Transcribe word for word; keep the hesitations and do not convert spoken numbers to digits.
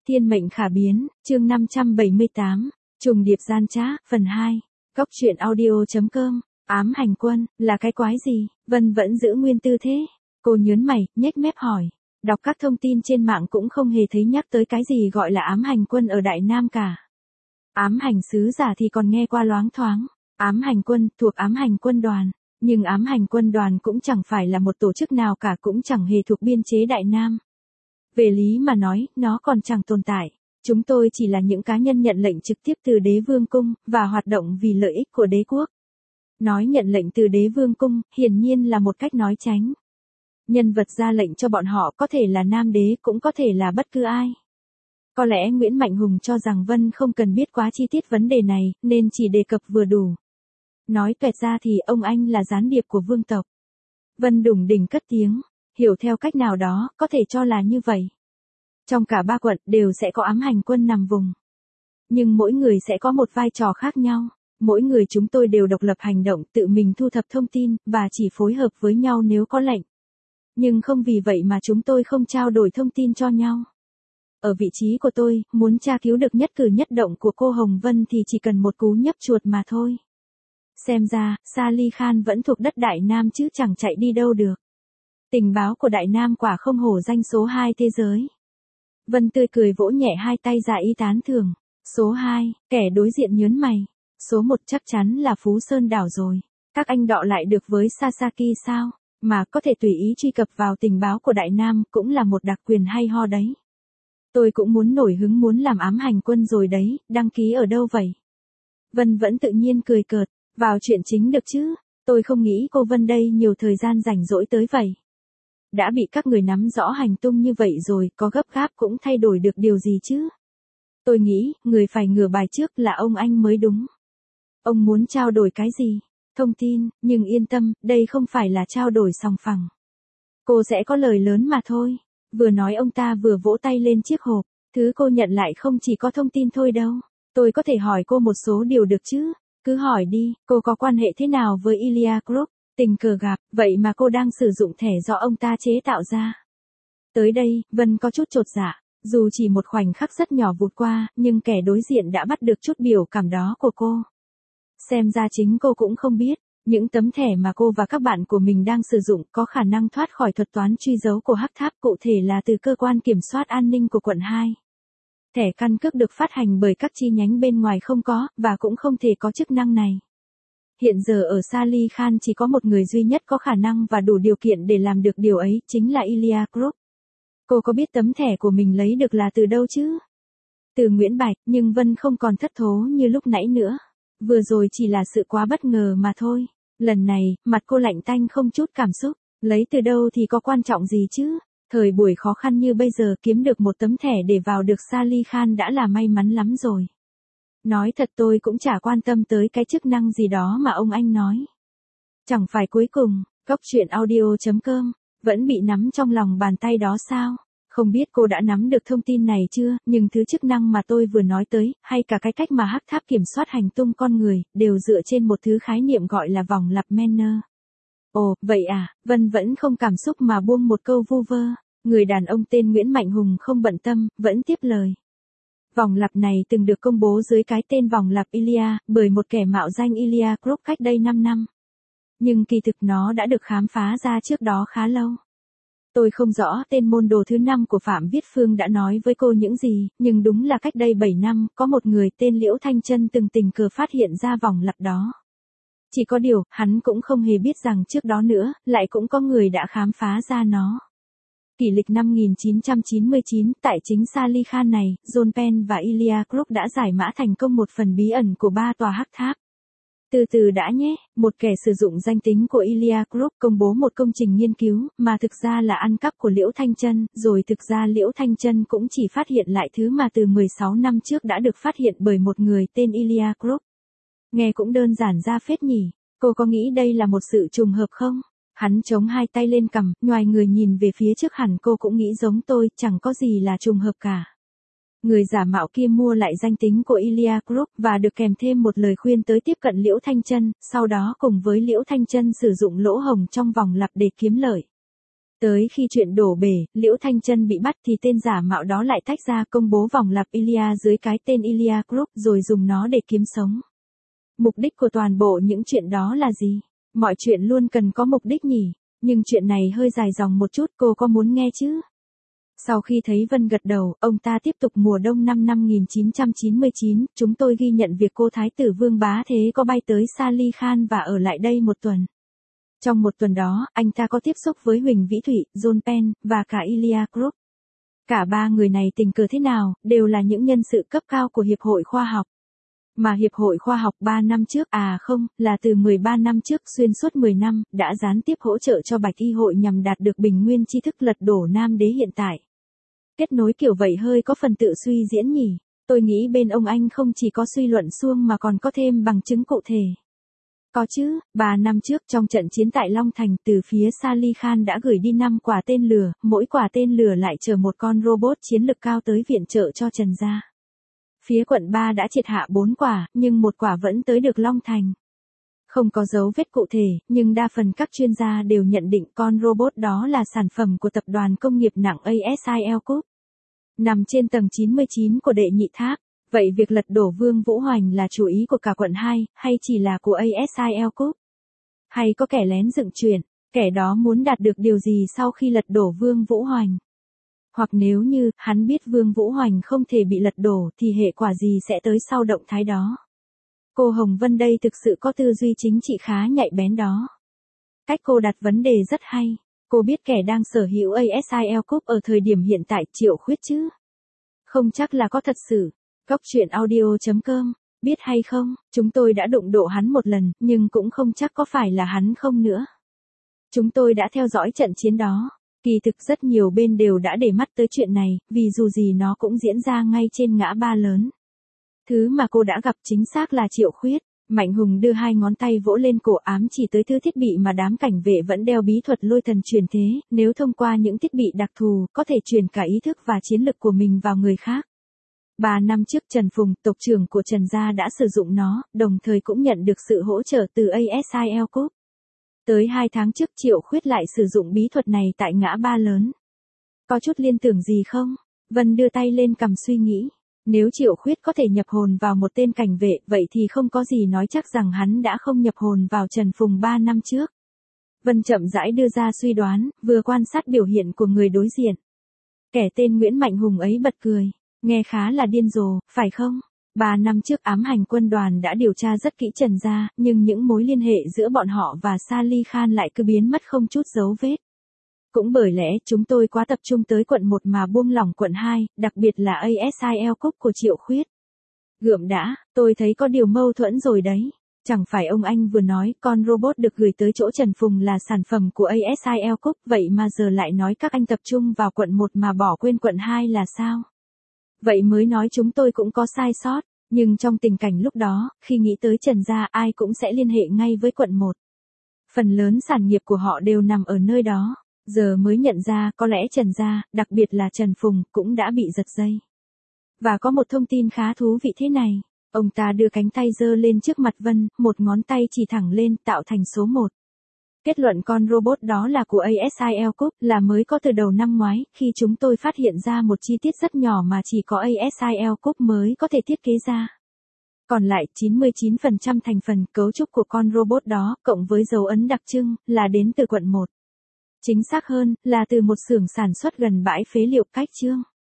Thiên mệnh khả biến, chương năm trăm bảy mươi tám, trùng điệp gian trá, phần hai. Góc truyện audio chấm com, ám hành quân, là cái quái gì? Vân vẫn giữ nguyên tư thế. Cô nhớn mày, nhếch mép hỏi. Đọc các thông tin trên mạng cũng không hề thấy nhắc tới cái gì gọi là ám hành quân ở Đại Nam cả. Ám hành sứ giả thì còn nghe qua loáng thoáng. Ám hành quân thuộc ám hành quân đoàn. Nhưng ám hành quân đoàn cũng chẳng phải là một tổ chức nào cả, cũng chẳng hề thuộc biên chế Đại Nam. Về lý mà nói, nó còn chẳng tồn tại. Chúng tôi chỉ là những cá nhân nhận lệnh trực tiếp từ đế vương cung, và hoạt động vì lợi ích của đế quốc. Nói nhận lệnh từ đế vương cung, hiển nhiên là một cách nói tránh. Nhân vật ra lệnh cho bọn họ có thể là Nam đế, cũng có thể là bất cứ ai. Có lẽ Nguyễn Mạnh Hùng cho rằng Vân không cần biết quá chi tiết vấn đề này, nên chỉ đề cập vừa đủ. Nói tuẹt ra thì ông anh là gián điệp của vương tộc. Vân đủng đỉnh cất tiếng, hiểu theo cách nào đó, có thể cho là như vậy. Trong cả ba quận đều sẽ có ám hành quân nằm vùng. Nhưng mỗi người sẽ có một vai trò khác nhau. Mỗi người chúng tôi đều độc lập hành động, tự mình thu thập thông tin, và chỉ phối hợp với nhau nếu có lệnh. Nhưng không vì vậy mà chúng tôi không trao đổi thông tin cho nhau. Ở vị trí của tôi, muốn tra cứu được nhất cử nhất động của cô Hồng Vân thì chỉ cần một cú nhấp chuột mà thôi. Xem ra, Sally Khan vẫn thuộc đất Đại Nam chứ chẳng chạy đi đâu được. Tình báo của Đại Nam quả không hổ danh số hai thế giới. Vân tươi cười vỗ nhẹ hai tay ra ý tán thưởng. Số hai, kẻ đối diện nhớn mày. Số một chắc chắn là Phú Sơn đảo rồi. Các anh đọ lại được với Sasaki sao? Mà có thể tùy ý truy cập vào tình báo của Đại Nam cũng là một đặc quyền hay ho đấy. Tôi cũng muốn nổi hứng muốn làm ám hành quân rồi đấy, đăng ký ở đâu vậy? Vân vẫn tự nhiên cười cợt, vào chuyện chính được chứ, tôi không nghĩ cô Vân đây nhiều thời gian rảnh rỗi tới vậy. Đã bị các người nắm rõ hành tung như vậy rồi, có gấp gáp cũng thay đổi được điều gì chứ? Tôi nghĩ, người phải ngửa bài trước là ông anh mới đúng. Ông muốn trao đổi cái gì? Thông tin, nhưng yên tâm, đây không phải là trao đổi sòng phẳng. Cô sẽ có lời lớn mà thôi. Vừa nói ông ta vừa vỗ tay lên chiếc hộp. Thứ cô nhận lại không chỉ có thông tin thôi đâu. Tôi có thể hỏi cô một số điều được chứ? Cứ hỏi đi, cô có quan hệ thế nào với Ilya Group? Tình cờ gặp, vậy mà cô đang sử dụng thẻ do ông ta chế tạo ra. Tới đây, Vân có chút chột dạ. Dù chỉ một khoảnh khắc rất nhỏ vụt qua, nhưng kẻ đối diện đã bắt được chút biểu cảm đó của cô. Xem ra chính cô cũng không biết, những tấm thẻ mà cô và các bạn của mình đang sử dụng có khả năng thoát khỏi thuật toán truy dấu của Hắc Tháp, cụ thể là từ cơ quan kiểm soát an ninh của quận hai. Thẻ căn cước được phát hành bởi các chi nhánh bên ngoài không có, và cũng không thể có chức năng này. Hiện giờ ở Sally Khan chỉ có một người duy nhất có khả năng và đủ điều kiện để làm được điều ấy, chính là Ilya Group. Cô có biết tấm thẻ của mình lấy được là từ đâu chứ? Từ Nguyễn Bạch, nhưng Vân không còn thất thố như lúc nãy nữa. Vừa rồi chỉ là sự quá bất ngờ mà thôi. Lần này, mặt cô lạnh tanh không chút cảm xúc. Lấy từ đâu thì có quan trọng gì chứ? Thời buổi khó khăn như bây giờ kiếm được một tấm thẻ để vào được Sally Khan đã là may mắn lắm rồi. Nói thật tôi cũng chả quan tâm tới cái chức năng gì đó mà ông anh nói. Chẳng phải cuối cùng, góc truyện audio chấm com, vẫn bị nắm trong lòng bàn tay đó sao? Không biết cô đã nắm được thông tin này chưa, nhưng thứ chức năng mà tôi vừa nói tới, hay cả cái cách mà Hắc Tháp kiểm soát hành tung con người, đều dựa trên một thứ khái niệm gọi là vòng lặp Manner. Ồ, vậy à, Vân vẫn không cảm xúc mà buông một câu vu vơ. Người đàn ông tên Nguyễn Mạnh Hùng không bận tâm, vẫn tiếp lời. Vòng lặp này từng được công bố dưới cái tên vòng lặp Ilya, bởi một kẻ mạo danh Ilya Group cách đây năm năm. Nhưng kỳ thực nó đã được khám phá ra trước đó khá lâu. Tôi không rõ tên môn đồ thứ năm của Phạm Viết Phương đã nói với cô những gì, nhưng đúng là cách đây bảy năm, có một người tên Liễu Thanh Trân từng tình cờ phát hiện ra vòng lặp đó. Chỉ có điều, hắn cũng không hề biết rằng trước đó nữa, lại cũng có người đã khám phá ra nó. Kỷ lịch năm một nghìn chín trăm chín mươi chín, tại chính Sally Khan này, John Penn và Ilya Group đã giải mã thành công một phần bí ẩn của ba tòa Hắc Tháp. Từ từ đã nhé, một kẻ sử dụng danh tính của Ilya Group công bố một công trình nghiên cứu, mà thực ra là ăn cắp của Liễu Thanh Trân, rồi thực ra Liễu Thanh Trân cũng chỉ phát hiện lại thứ mà từ mười sáu năm trước đã được phát hiện bởi một người tên Ilya Group. Nghe cũng đơn giản ra phết nhỉ, cô có nghĩ đây là một sự trùng hợp không? Hắn chống hai tay lên cằm, nhoài người nhìn về phía trước, hẳn cô cũng nghĩ giống tôi, chẳng có gì là trùng hợp cả. Người giả mạo kia mua lại danh tính của Ilya Group và được kèm thêm một lời khuyên tới tiếp cận Liễu Thanh Trân, sau đó cùng với Liễu Thanh Trân sử dụng lỗ hổng trong vòng lặp để kiếm lợi. Tới khi chuyện đổ bể, Liễu Thanh Chân bị bắt thì tên giả mạo đó lại tách ra công bố vòng lặp Ilia dưới cái tên Ilia Group rồi dùng nó để kiếm sống. Mục đích của toàn bộ những chuyện đó là gì? Mọi chuyện luôn cần có mục đích nhỉ, nhưng chuyện này hơi dài dòng một chút, cô có muốn nghe chứ? Sau khi thấy Vân gật đầu, ông ta tiếp tục. Mùa đông năm năm một nghìn chín trăm chín mươi chín, chúng tôi ghi nhận việc cô Thái tử Vương Bá Thế có bay tới Salih Khan và ở lại đây một tuần. Trong một tuần đó, anh ta có tiếp xúc với Huỳnh Vĩ Thụy, John Penn, và cả Ilia Group. Cả ba người này tình cờ thế nào, đều là những nhân sự cấp cao của Hiệp hội Khoa học. Mà Hiệp hội Khoa học ba năm trước, à không, là từ mười ba năm trước xuyên suốt mười năm, đã gián tiếp hỗ trợ cho Bạch Y hội nhằm đạt được bình nguyên tri thức lật đổ Nam đế hiện tại. Kết nối kiểu vậy hơi có phần tự suy diễn nhỉ, tôi nghĩ bên ông anh không chỉ có suy luận suông mà còn có thêm bằng chứng cụ thể. Có chứ, ba năm trước trong trận chiến tại Long Thành, từ phía Salih Khan đã gửi đi năm quả tên lửa, mỗi quả tên lửa lại chở một con robot chiến lực cao tới viện trợ cho Trần gia. Phía quận ba đã triệt hạ bốn quả, nhưng một quả vẫn tới được Long Thành. Không có dấu vết cụ thể, nhưng đa phần các chuyên gia đều nhận định con robot đó là sản phẩm của tập đoàn công nghiệp nặng a ét i lờ Group. Nằm trên tầng chín mươi chín của đệ nhị tháp. Vậy việc lật đổ Vương Vũ Hoành là chủ ý của cả quận hai, hay chỉ là của a ét i lờ Group? Hay có kẻ lén dựng chuyện, kẻ đó muốn đạt được điều gì sau khi lật đổ Vương Vũ Hoành? Hoặc nếu như, hắn biết Vương Vũ Hoành không thể bị lật đổ thì hệ quả gì sẽ tới sau động thái đó? Cô Hồng Vân đây thực sự có tư duy chính trị khá nhạy bén đó. Cách cô đặt vấn đề rất hay. Cô biết kẻ đang sở hữu a ét i lờ Group ở thời điểm hiện tại Triệu Khuyết chứ? Không chắc là có thật sự. Góc truyện audio chấm com, biết hay không, chúng tôi đã đụng độ hắn một lần, nhưng cũng không chắc có phải là hắn không nữa. Chúng tôi đã theo dõi trận chiến đó. Kỳ thực rất nhiều bên đều đã để mắt tới chuyện này, vì dù gì nó cũng diễn ra ngay trên ngã ba lớn. Thứ mà cô đã gặp chính xác là Triệu Khuyết. Mạnh Hùng đưa hai ngón tay vỗ lên cổ ám chỉ tới thứ thiết bị mà đám cảnh vệ vẫn đeo bí thuật lôi thần truyền thế, nếu thông qua những thiết bị đặc thù, có thể truyền cả ý thức và chiến lực của mình vào người khác. Ba năm trước Trần Phùng, tộc trưởng của Trần gia đã sử dụng nó, đồng thời cũng nhận được sự hỗ trợ từ a ét i lờ Group. Tới hai tháng trước Triệu Khuyết lại sử dụng bí thuật này tại ngã ba lớn. Có chút liên tưởng gì không? Vân đưa tay lên cằm suy nghĩ. Nếu Triệu Khuyết có thể nhập hồn vào một tên cảnh vệ, vậy thì không có gì nói chắc rằng hắn đã không nhập hồn vào Trần Phùng ba năm trước. Vân chậm rãi đưa ra suy đoán, vừa quan sát biểu hiện của người đối diện. Kẻ tên Nguyễn Mạnh Hùng ấy bật cười. Nghe khá là điên rồ, phải không? Ba năm trước ám hành quân đoàn đã điều tra rất kỹ Trần gia, nhưng những mối liên hệ giữa bọn họ và Salih Khan lại cứ biến mất không chút dấu vết. Cũng bởi lẽ chúng tôi quá tập trung tới quận một mà buông lỏng quận hai, đặc biệt là a ét i lờ Group của Triệu Khuyết. Gượm đã, tôi thấy có điều mâu thuẫn rồi đấy. Chẳng phải ông anh vừa nói con robot được gửi tới chỗ Trần Phùng là sản phẩm của a ét i lờ Group, vậy mà giờ lại nói các anh tập trung vào quận một mà bỏ quên quận hai là sao? Vậy mới nói chúng tôi cũng có sai sót, nhưng trong tình cảnh lúc đó, khi nghĩ tới Trần gia ai cũng sẽ liên hệ ngay với quận một. Phần lớn sản nghiệp của họ đều nằm ở nơi đó, giờ mới nhận ra có lẽ Trần gia, đặc biệt là Trần Phùng, cũng đã bị giật dây. Và có một thông tin khá thú vị thế này, ông ta đưa cánh tay giơ lên trước mặt Vân, một ngón tay chỉ thẳng lên tạo thành số một. Kết luận con robot đó là của a ét i lờ Group là mới có từ đầu năm ngoái, khi chúng tôi phát hiện ra một chi tiết rất nhỏ mà chỉ có a ét i lờ Group mới có thể thiết kế ra. Còn lại, chín mươi chín phần trăm thành phần cấu trúc của con robot đó, cộng với dấu ấn đặc trưng, là đến từ quận một. Chính xác hơn, là từ một xưởng sản xuất gần bãi phế liệu cách Chương.